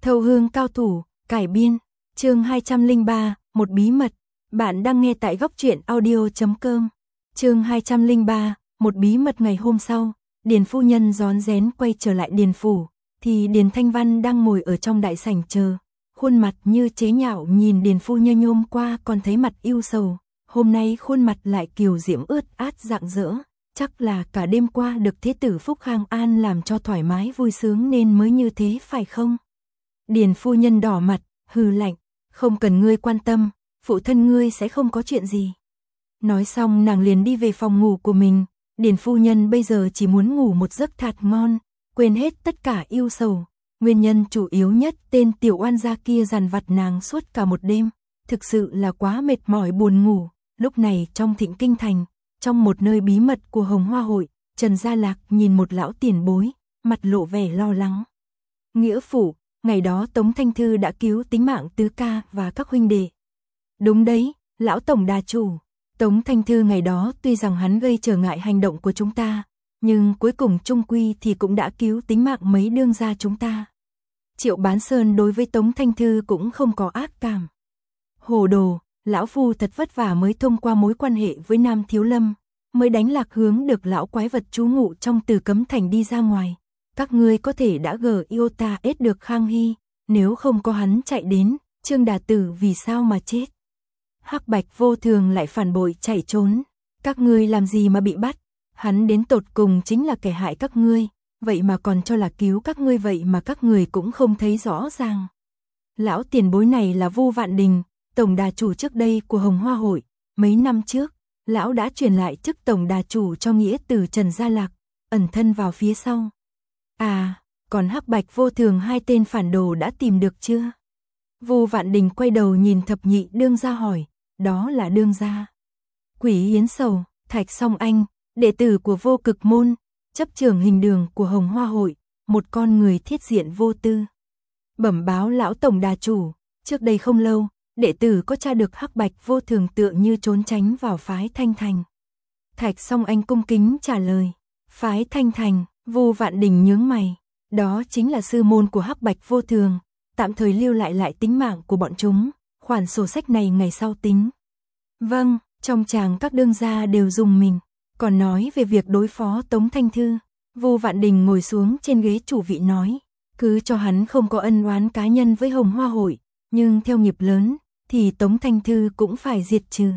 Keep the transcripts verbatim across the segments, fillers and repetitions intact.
Thâu hương cao thủ, cải biên, chương hai trăm lẻ ba, một bí mật. Bạn đang nghe tại góc truyện audio chấm com. Chương hai trăm lẻ ba, một bí mật. Ngày hôm sau, Điền phu nhân rón rén quay trở lại Điền phủ, thì Điền Thanh Văn đang ngồi ở trong đại sảnh chờ, khuôn mặt như chế nhạo nhìn Điền phu nhân. Hôm qua còn thấy mặt ưu sầu, hôm nay khuôn mặt lại kiều diễm ướt át rạng rỡ, chắc là cả đêm qua được thế tử Phúc Khang An làm cho thoải mái vui sướng nên mới như thế phải không? Điền phu nhân đỏ mặt, hừ lạnh, không cần ngươi quan tâm, phụ thân ngươi sẽ không có chuyện gì. Nói xong nàng liền đi về phòng ngủ của mình. Điền phu nhân bây giờ chỉ muốn ngủ một giấc thật ngon, quên hết tất cả ưu sầu. Nguyên nhân chủ yếu nhất tên tiểu oan gia kia dằn vặt nàng suốt cả một đêm, thực sự là quá mệt mỏi buồn ngủ. Lúc này trong Thịnh Kinh Thành, trong một nơi bí mật của Hồng Hoa Hội, Trần Gia Lạc nhìn một lão tiền bối, mặt lộ vẻ lo lắng. Nghĩa phụ, ngày đó Tống Thanh Thư đã cứu tính mạng tứ ca và các huynh đệ. Đúng đấy, lão tổng đà chủ. Tống Thanh Thư ngày đó tuy rằng hắn gây trở ngại hành động của chúng ta, nhưng cuối cùng chung quy thì cũng đã cứu tính mạng mấy đương gia chúng ta. Triệu Bán Sơn đối với Tống Thanh Thư cũng không có ác cảm. Hồ đồ, lão phu thật vất vả mới thông qua mối quan hệ với Nam Thiếu Lâm, mới đánh lạc hướng được lão quái vật trú ngụ trong Từ Cấm Thành đi ra ngoài. Các ngươi có thể đã gờ yêu ta ết được Khang Hy, nếu không có hắn chạy đến, Trương Đà Tử vì sao mà chết? Hắc Bạch Vô Thường lại phản bội chạy trốn, các ngươi làm gì mà bị bắt? Hắn đến tột cùng chính là kẻ hại các ngươi, vậy mà còn cho là cứu các ngươi, vậy mà các người cũng không thấy rõ ràng. Lão tiền bối này là Vu Vạn Đình, tổng đà chủ trước đây của Hồng Hoa Hội. Mấy năm trước, lão đã truyền lại chức tổng đà chủ cho nghĩa tử Trần Gia Lạc, ẩn thân vào phía sau. À, còn Hắc Bạch Vô Thường hai tên phản đồ đã tìm được chưa? Vu Vạn Đình quay đầu nhìn thập nhị đương gia hỏi, đó là đương gia Quỷ Yến Sầu, Thạch Song Anh, đệ tử của Vô Cực Môn, chấp trưởng hình đường của Hồng Hoa Hội, một con người thiết diện vô tư. Bẩm báo lão tổng đà chủ, trước đây không lâu, đệ tử có tra được Hắc Bạch Vô Thường tựa như trốn tránh vào phái Thanh Thành. Thạch Song Anh cung kính trả lời, phái Thanh Thành. Vu Vạn Đình nhướng mày, đó chính là sư môn của Hắc Bạch Vô Thường, tạm thời lưu lại lại tính mạng của bọn chúng, khoản sổ sách này ngày sau tính. Vâng, trong chàng các đương gia đều dùng mình. Còn nói về việc đối phó Tống Thanh Thư, Vu Vạn Đình ngồi xuống trên ghế chủ vị nói, cứ cho hắn không có ân oán cá nhân với Hồng Hoa Hội, nhưng theo nghiệp lớn thì Tống Thanh Thư cũng phải diệt trừ.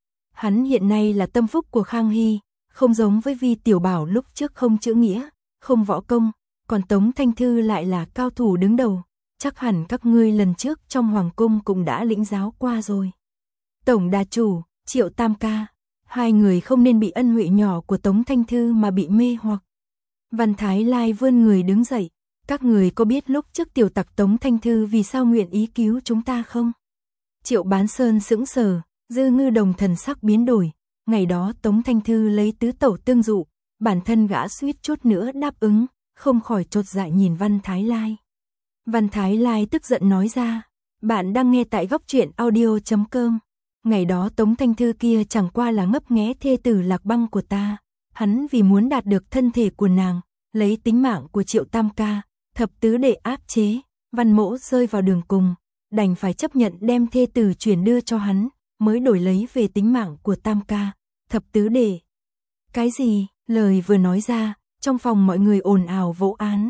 Hắn hiện nay là tâm phúc của Khang Hy, không giống với Vi Tiểu Bảo lúc trước không chữ nghĩa, không võ công, còn Tống Thanh Thư lại là cao thủ đứng đầu, chắc hẳn các ngươi lần trước trong hoàng cung cũng đã lĩnh giáo qua rồi. Tổng đà chủ, Triệu Tam ca, hai người không nên bị ân huệ nhỏ của Tống Thanh Thư mà bị mê hoặc. Văn Thái Lai vươn người đứng dậy, các người có biết lúc trước tiểu tặc Tống Thanh Thư vì sao nguyện ý cứu chúng ta không? Triệu Bán Sơn sững sờ, Dư Ngư Đồng thần sắc biến đổi, ngày đó Tống Thanh Thư lấy tứ tẩu tương dụ, bản thân gã suýt chút nữa đáp ứng, không khỏi chột dạ nhìn Văn Thái Lai. Văn Thái Lai tức giận nói ra, bạn đang nghe tại góc truyện audio chấm com. Ngày đó Tống Thanh Thư kia chẳng qua là ngấp nghé thê tử Lạc Băng của ta, hắn vì muốn đạt được thân thể của nàng, lấy tính mạng của Triệu Tam ca, thập tứ đệ áp chế, Văn Mỗ rơi vào đường cùng, đành phải chấp nhận đem thê tử chuyển đưa cho hắn, mới đổi lấy về tính mạng của Tam ca, thập tứ đệ. Cái gì? Lời vừa nói ra, trong phòng mọi người ồn ào vỗ án.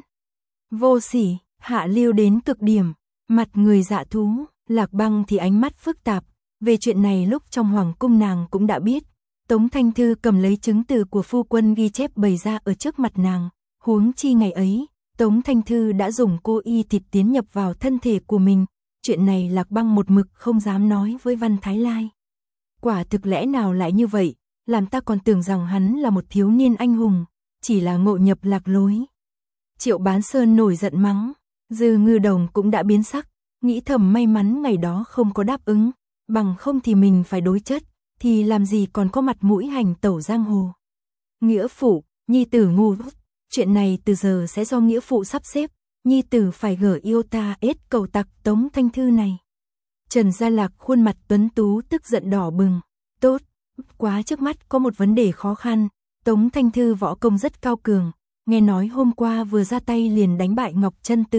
Vô sỉ, hạ lưu đến cực điểm, mặt người dạ thú. Lạc Băng thì ánh mắt phức tạp, về chuyện này lúc trong hoàng cung nàng cũng đã biết. Tống Thanh Thư cầm lấy chứng từ của phu quân ghi chép bày ra ở trước mặt nàng, huống chi ngày ấy, Tống Thanh Thư đã dùng cô y thịt tiến nhập vào thân thể của mình, chuyện này Lạc Băng một mực không dám nói với Văn Thái Lai. Quả thực lẽ nào lại như vậy, làm ta còn tưởng rằng hắn là một thiếu niên anh hùng, chỉ là ngộ nhập lạc lối. Triệu Bán Sơn nổi giận mắng, Dư Ngư Đồng cũng đã biến sắc, nghĩ thầm may mắn ngày đó không có đáp ứng, bằng không thì mình phải đối chất, thì làm gì còn có mặt mũi hành tẩu giang hồ. Nghĩa phụ, nhi tử ngu, chuyện này từ giờ sẽ do nghĩa phụ sắp xếp, nhi tử phải gở yêu ta ết cầu tặc Tống Thanh Thư này. Trần Gia Lạc khuôn mặt tuấn tú tức giận đỏ bừng, tốt, quá trước mắt có một vấn đề khó khăn, Tống Thanh Thư võ công rất cao cường, nghe nói hôm qua vừa ra tay liền đánh bại Ngọc Chân Tử,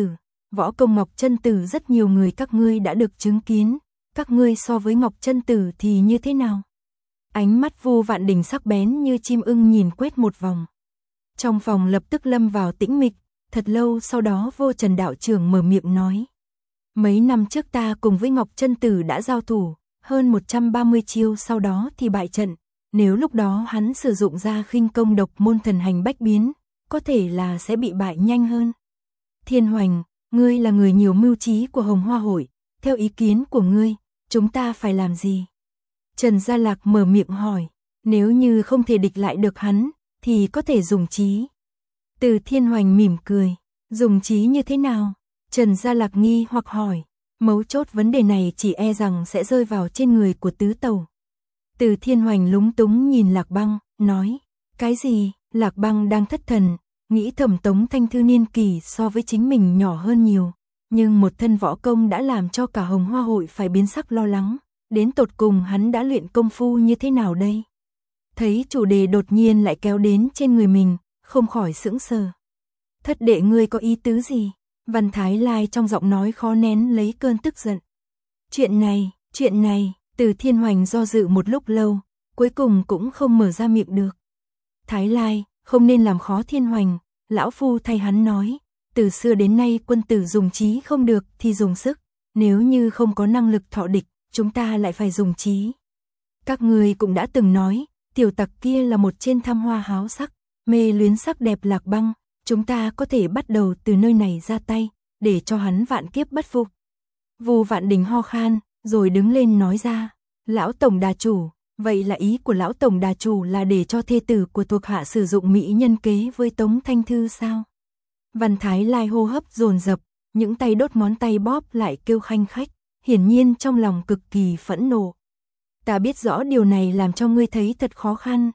võ công Ngọc Chân Tử rất nhiều người các ngươi đã được chứng kiến, các ngươi so với Ngọc Chân Tử thì như thế nào? Ánh mắt Vu Vạn Đình sắc bén như chim ưng nhìn quét một vòng. Trong phòng lập tức lâm vào tĩnh mịch, thật lâu sau đó Vô Trần đạo trưởng mở miệng nói. Mấy năm trước ta cùng với Ngọc Chân Tử đã giao thủ, hơn một trăm ba mươi chiêu sau đó thì bại trận, nếu lúc đó hắn sử dụng ra khinh công độc môn thần hành bách biến, có thể là sẽ bị bại nhanh hơn. Thiên Hoành, ngươi là người nhiều mưu trí của Hồng Hoa Hội, theo ý kiến của ngươi, chúng ta phải làm gì? Trần Gia Lạc mở miệng hỏi, nếu như không thể địch lại được hắn, thì có thể dùng trí. Từ Thiên Hoành mỉm cười, dùng trí như thế nào? Trần Gia Lạc nghi hoặc hỏi, mấu chốt vấn đề này chỉ e rằng sẽ rơi vào trên người của tứ tẩu. Từ Thiên Hoành lúng túng nhìn Lạc Băng, nói, cái gì? Lạc Băng đang thất thần, nghĩ thầm Tống Thanh Thư niên kỳ so với chính mình nhỏ hơn nhiều, nhưng một thân võ công đã làm cho cả Hồng Hoa Hội phải biến sắc lo lắng, đến tột cùng hắn đã luyện công phu như thế nào đây? Thấy chủ đề đột nhiên lại kéo đến trên người mình, không khỏi sững sờ. Thất đệ ngươi có ý tứ gì? Văn Thái Lai trong giọng nói khó nén lấy cơn tức giận. Chuyện này, chuyện này, Từ Thiên Hoành do dự một lúc lâu, cuối cùng cũng không mở ra miệng được. Thái Lai, không nên làm khó Thiên Hoành, lão phu thay hắn nói, từ xưa đến nay quân tử dùng trí không được thì dùng sức, nếu như không có năng lực thọ địch, chúng ta lại phải dùng trí. Các người cũng đã từng nói, tiểu tặc kia là một trên tham hoa háo sắc, mê luyến sắc đẹp Lạc Băng, chúng ta có thể bắt đầu từ nơi này ra tay, để cho hắn vạn kiếp bất phục. Vu Vạn Đình ho khan, rồi đứng lên nói ra, lão tổng đà chủ, vậy là ý của lão tổng đà chủ là để cho thê tử của thuộc hạ sử dụng mỹ nhân kế với Tống Thanh Thư sao? Văn Thái Lai hô hấp dồn dập, những tay đốt ngón tay bóp lại kêu khanh khách, hiển nhiên trong lòng cực kỳ phẫn nộ. Ta biết rõ điều này làm cho ngươi thấy thật khó khăn.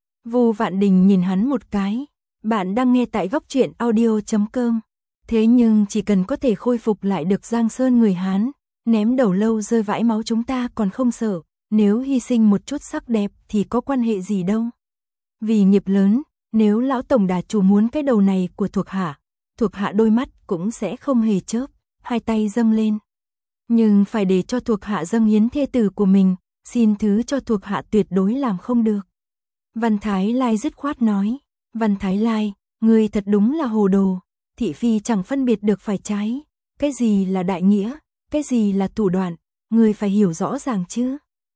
Vu Vạn Đình nhìn hắn một cái, bạn đang nghe tại góc truyện audio chấm com. Thế nhưng chỉ cần có thể khôi phục lại được Giang Sơn người Hán, ném đầu lâu rơi vãi máu chúng ta còn không sợ, nếu hy sinh một chút sắc đẹp thì có quan hệ gì đâu. Vì nghiệp lớn, nếu lão tổng đà chủ muốn cái đầu này của thuộc hạ, thuộc hạ đôi mắt cũng sẽ không hề chớp, hai tay dâng lên. Nhưng phải để cho thuộc hạ dâng hiến thê tử của mình, xin thứ cho thuộc hạ tuyệt đối làm không được. Văn Thái Lai dứt khoát nói, Văn Thái Lai, ngươi thật đúng là hồ đồ, thị phi chẳng phân biệt được phải trái, cái gì là đại nghĩa, cái gì là thủ đoạn, ngươi phải hiểu rõ ràng chứ.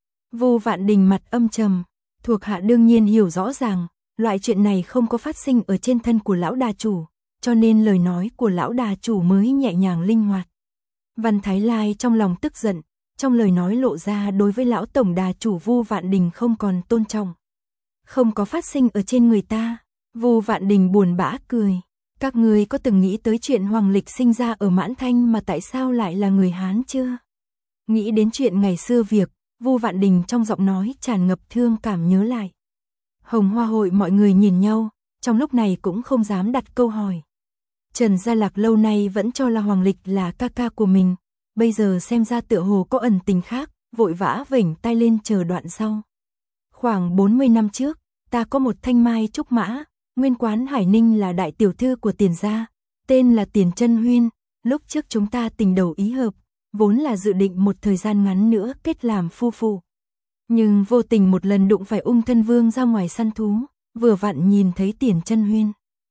Vu Vạn Đình mặt âm trầm, thuộc hạ đương nhiên hiểu rõ ràng, loại chuyện này không có phát sinh ở trên thân của lão đà chủ, cho nên lời nói của lão đà chủ mới nhẹ nhàng linh hoạt. Văn Thái Lai trong lòng tức giận, trong lời nói lộ ra đối với lão tổng đà chủ Vu Vạn Đình không còn tôn trọng. Không có phát sinh ở trên người ta. Vu Vạn Đình buồn bã cười, các ngươi có từng nghĩ tới chuyện Hoàng Lịch sinh ra ở Mãn Thanh mà tại sao lại là người Hán chưa? Nghĩ đến chuyện ngày xưa việc, Vu Vạn Đình trong giọng nói tràn ngập thương cảm nhớ lại. Hồng Hoa Hội mọi người nhìn nhau, trong lúc này cũng không dám đặt câu hỏi. Trần Gia Lạc lâu nay vẫn cho là Hoàng Lịch là ca ca của mình, bây giờ xem ra tựa hồ có ẩn tình khác, vội vã vểnh tay lên chờ đoạn sau. Khoảng bốn mươi năm trước, ta có một thanh mai trúc mã, nguyên quán Hải Ninh là đại tiểu thư của Tiền gia, tên là Tiền Chân Huyên, lúc trước chúng ta tình đầu ý hợp, vốn là dự định một thời gian ngắn nữa kết làm phu phụ. Nhưng vô tình một lần đụng phải Ung Thân Vương ra ngoài săn thú, vừa vặn nhìn thấy Tiền Chân Huyên.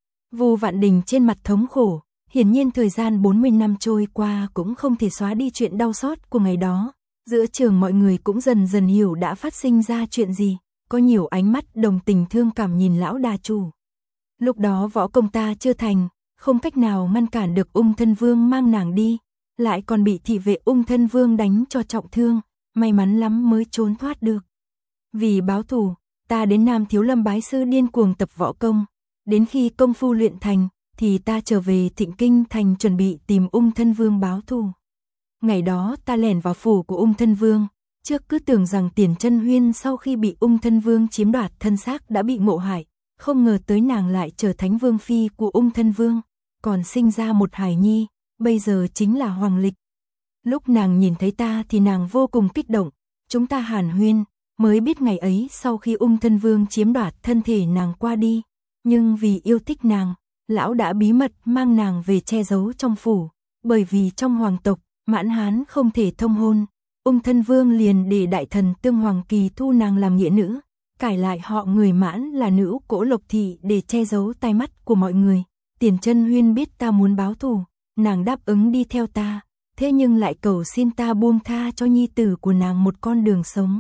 Vu Vạn Đình trên mặt thống khổ, hiển nhiên thời gian bốn mươi năm trôi qua cũng không thể xóa đi chuyện đau xót của ngày đó. Giữa trường mọi người cũng dần dần hiểu đã phát sinh ra chuyện gì, có nhiều ánh mắt đồng tình thương cảm nhìn lão đà chủ. Lúc đó võ công ta chưa thành, không cách nào ngăn cản được Ung Thân Vương mang nàng đi, lại còn bị thị vệ Ung Thân Vương đánh cho trọng thương, may mắn lắm mới trốn thoát được. Vì báo thù, ta đến Nam Thiếu Lâm bái sư điên cuồng tập võ công, đến khi công phu luyện thành, thì ta trở về Thịnh Kinh thành chuẩn bị tìm Ung Thân Vương báo thù. Ngày đó ta lẻn vào phủ của Ung Thân Vương, trước cứ tưởng rằng Tiền Chân Huyên sau khi bị Ung Thân Vương chiếm đoạt thân xác đã bị ngộ hại, không ngờ tới nàng lại trở thành vương phi của Ung Thân Vương, còn sinh ra một hài nhi, bây giờ chính là Hoàng Lịch. Lúc nàng nhìn thấy ta thì nàng vô cùng kích động, chúng ta hàn huyên, mới biết ngày ấy sau khi Ung Thân Vương chiếm đoạt thân thể nàng qua đi, nhưng vì yêu thích nàng, lão đã bí mật mang nàng về che giấu trong phủ, bởi vì trong hoàng tộc, Mãn Hán không thể thông hôn, Ung Thân Vương liền để đại thần Tương Hoàng Kỳ thu nàng làm nghĩa nữ, cải lại họ người Mãn là nữ Cỗ Lộc Thị để che giấu tai mắt của mọi người. Tiền Chân Huyên biết ta muốn báo thù, nàng đáp ứng đi theo ta, thế nhưng lại cầu xin ta buông tha cho nhi tử của nàng một con đường sống.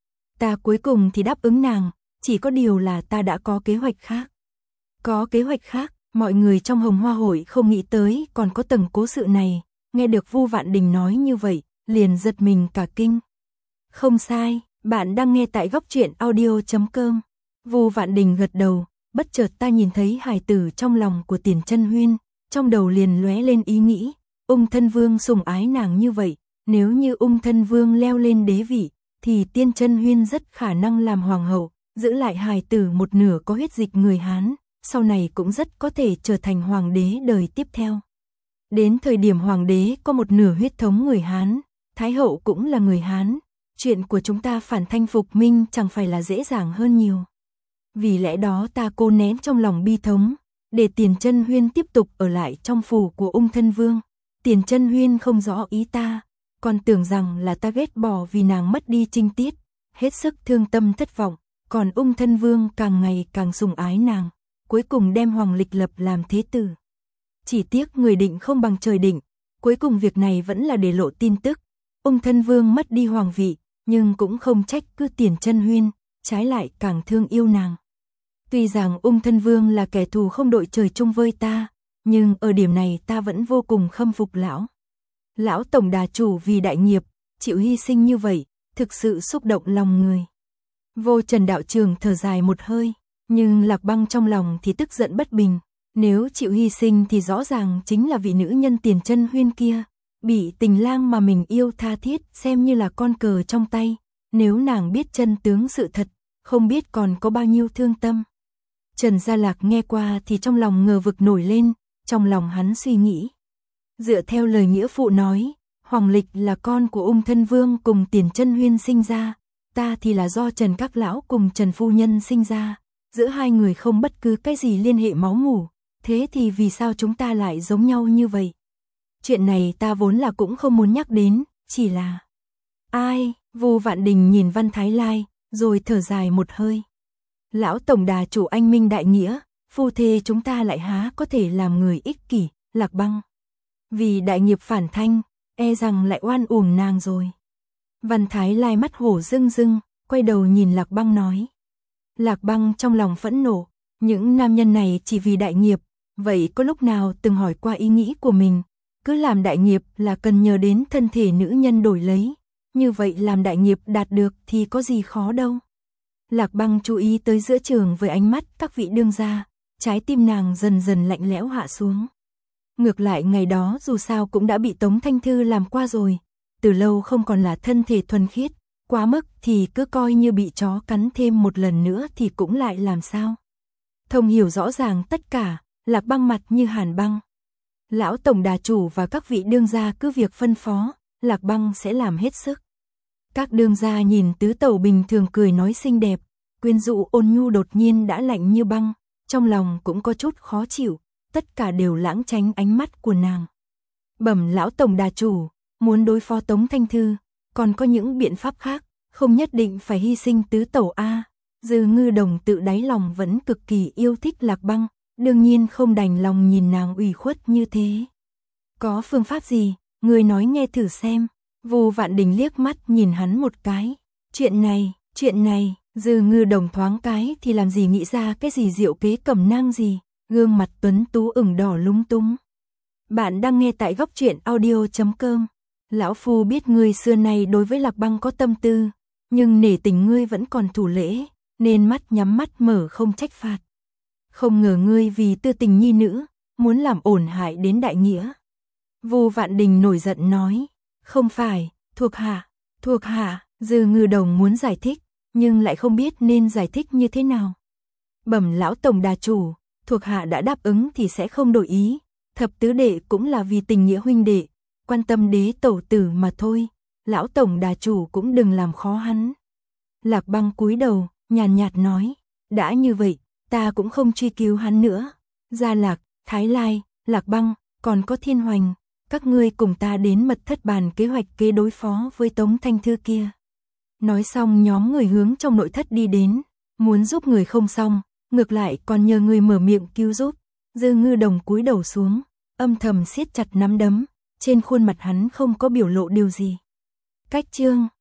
Ta cuối cùng thì đáp ứng nàng, chỉ có điều là ta đã có kế hoạch khác. Có kế hoạch khác, mọi người trong Hồng Hoa hội không nghĩ tới còn có tầng cố sự này, nghe được Vu Vạn Đình nói như vậy, liền giật mình cả kinh. Không sai, bạn đang nghe tại góc truyện audio chấm com. Vu Vạn Đình gật đầu, bất chợt ta nhìn thấy hài tử trong lòng của Tiền Chân Huyên, trong đầu liền lóe lên ý nghĩ, Ung Thân Vương sủng ái nàng như vậy, nếu như Ung Thân Vương leo lên đế vị, thì Tiền Chân Huyên rất khả năng làm hoàng hậu, giữ lại hài tử một nửa có huyết dịch người Hán, sau này cũng rất có thể trở thành hoàng đế đời tiếp theo. Đến thời điểm hoàng đế có một nửa huyết thống người Hán, Thái hậu cũng là người Hán, chuyện của chúng ta phản thanh phục minh chẳng phải là dễ dàng hơn nhiều. Vì lẽ đó ta cố nén trong lòng bi thống, để Tiền Chân Huyên tiếp tục ở lại trong phủ của Ung Thân Vương. Tiền Chân Huyên không rõ ý ta, còn tưởng rằng là ta ghét bỏ vì nàng mất đi trinh tiết, hết sức thương tâm thất vọng, còn Ung Thân Vương càng ngày càng sủng ái nàng, cuối cùng đem Hoàng Lịch Lập làm thế tử. Chỉ tiếc người định không bằng trời định, cuối cùng việc này vẫn là để lộ tin tức, Ung Thân Vương mất đi hoàng vị, nhưng cũng không trách cứ Tiền Chân Huyên, trái lại càng thương yêu nàng. Tuy rằng Ung Thân Vương là kẻ thù không đội trời chung với ta, nhưng ở điểm này ta vẫn vô cùng khâm phục lão. Lão tổng đà chủ vì đại nghiệp, chịu hy sinh như vậy, thực sự xúc động lòng người. Vô Trần đạo trường thở dài một hơi, nhưng Lạc Băng trong lòng thì tức giận bất bình. Nếu chịu hy sinh thì rõ ràng chính là vị nữ nhân Tiền Chân Huyên kia, bị tình lang mà mình yêu tha thiết xem như là con cờ trong tay. Nếu nàng biết chân tướng sự thật, không biết còn có bao nhiêu thương tâm. Trần Gia Lạc nghe qua thì trong lòng ngờ vực nổi lên, trong lòng hắn suy nghĩ. Dựa theo lời nghĩa phụ nói, Hoàng Lịch là con của Ung Thân Vương cùng Tiền Chân Huyên sinh ra, ta thì là do Trần Các Lão cùng Trần Phu Nhân sinh ra, giữa hai người không bất cứ cái gì liên hệ máu mủ, thế thì vì sao chúng ta lại giống nhau như vậy? Chuyện này ta vốn là cũng không muốn nhắc đến, chỉ là... Ai? Vu Vạn Đình nhìn Văn Thái Lai, rồi thở dài một hơi. Lão tổng đà chủ anh minh đại nghĩa, phu thê chúng ta lại há có thể làm người ích kỷ, Lạc Băng. Vì đại nghiệp phản thanh, e rằng lại oan uổng nàng rồi. Văn Thái Lai mắt hổ rưng rưng, quay đầu nhìn Lạc Băng nói. Lạc Băng trong lòng phẫn nộ, những nam nhân này chỉ vì đại nghiệp, vậy có lúc nào từng hỏi qua ý nghĩ của mình, cứ làm đại nghiệp là cần nhờ đến thân thể nữ nhân đổi lấy, như vậy làm đại nghiệp đạt được thì có gì khó đâu. Lạc Băng chú ý tới giữa trường với ánh mắt các vị đương gia, trái tim nàng dần dần lạnh lẽo hạ xuống. Ngược lại ngày đó dù sao cũng đã bị Tống Thanh Thư làm qua rồi, từ lâu không còn là thân thể thuần khiết, quá mức thì cứ coi như bị chó cắn thêm một lần nữa thì cũng lại làm sao. Thông hiểu rõ ràng tất cả, Lạc Băng mặt như hàn băng. Lão tổng đà chủ và các vị đương gia cứ việc phân phó, Lạc Băng sẽ làm hết sức. Các đương gia nhìn tứ tẩu bình thường cười nói xinh đẹp, quyến rũ ôn nhu đột nhiên đã lạnh như băng, trong lòng cũng có chút khó chịu, tất cả đều lãng tránh ánh mắt của nàng. Bẩm lão tổng đà chủ, muốn đối phó Tống Thanh Thư, còn có những biện pháp khác, không nhất định phải hy sinh tứ tẩu a. Dư Ngư Đồng tự đáy lòng vẫn cực kỳ yêu thích Lạc Băng, đương nhiên không đành lòng nhìn nàng ủy khuất như thế. Có phương pháp gì, người nói nghe thử xem. Vu Vạn Đình liếc mắt nhìn hắn một cái. Chuyện này, chuyện này, Dư Ngư Đồng thoáng cái thì làm gì nghĩ ra cái gì diệu kế cẩm nang gì, gương mặt tuấn tú ửng đỏ lúng túng. Bạn đang nghe tại góc truyện audio chấm com. Lão phu biết ngươi xưa nay đối với Lạc Băng có tâm tư, nhưng nể tình ngươi vẫn còn thủ lễ, nên mắt nhắm mắt mở không trách phạt. Không ngờ ngươi vì tư tình nhi nữ, muốn làm ổn hại đến đại nghĩa. Vu Vạn Đình nổi giận nói, không phải, thuộc hạ, thuộc hạ, Dư Ngư Đồng muốn giải thích, nhưng lại không biết nên giải thích như thế nào. Bẩm lão tổng đà chủ, thuộc hạ đã đáp ứng thì sẽ không đổi ý, thập tứ đệ cũng là vì tình nghĩa huynh đệ, quan tâm đế tẩu tử mà thôi, lão tổng đà chủ cũng đừng làm khó hắn. Lạc Băng cúi đầu, nhàn nhạt nói, đã như vậy, ta cũng không truy cứu hắn nữa. Gia Lạc, Thái Lai, Lạc Băng, còn có Thiên Hoành, các ngươi cùng ta đến mật thất bàn kế hoạch kế đối phó với Tống Thanh Thư kia. Nói xong nhóm người hướng trong nội thất đi đến, muốn giúp người không xong, ngược lại còn nhờ người mở miệng cứu giúp. Dư Ngư Đồng cúi đầu xuống, âm thầm siết chặt nắm đấm, trên khuôn mặt hắn không có biểu lộ điều gì. Cách chương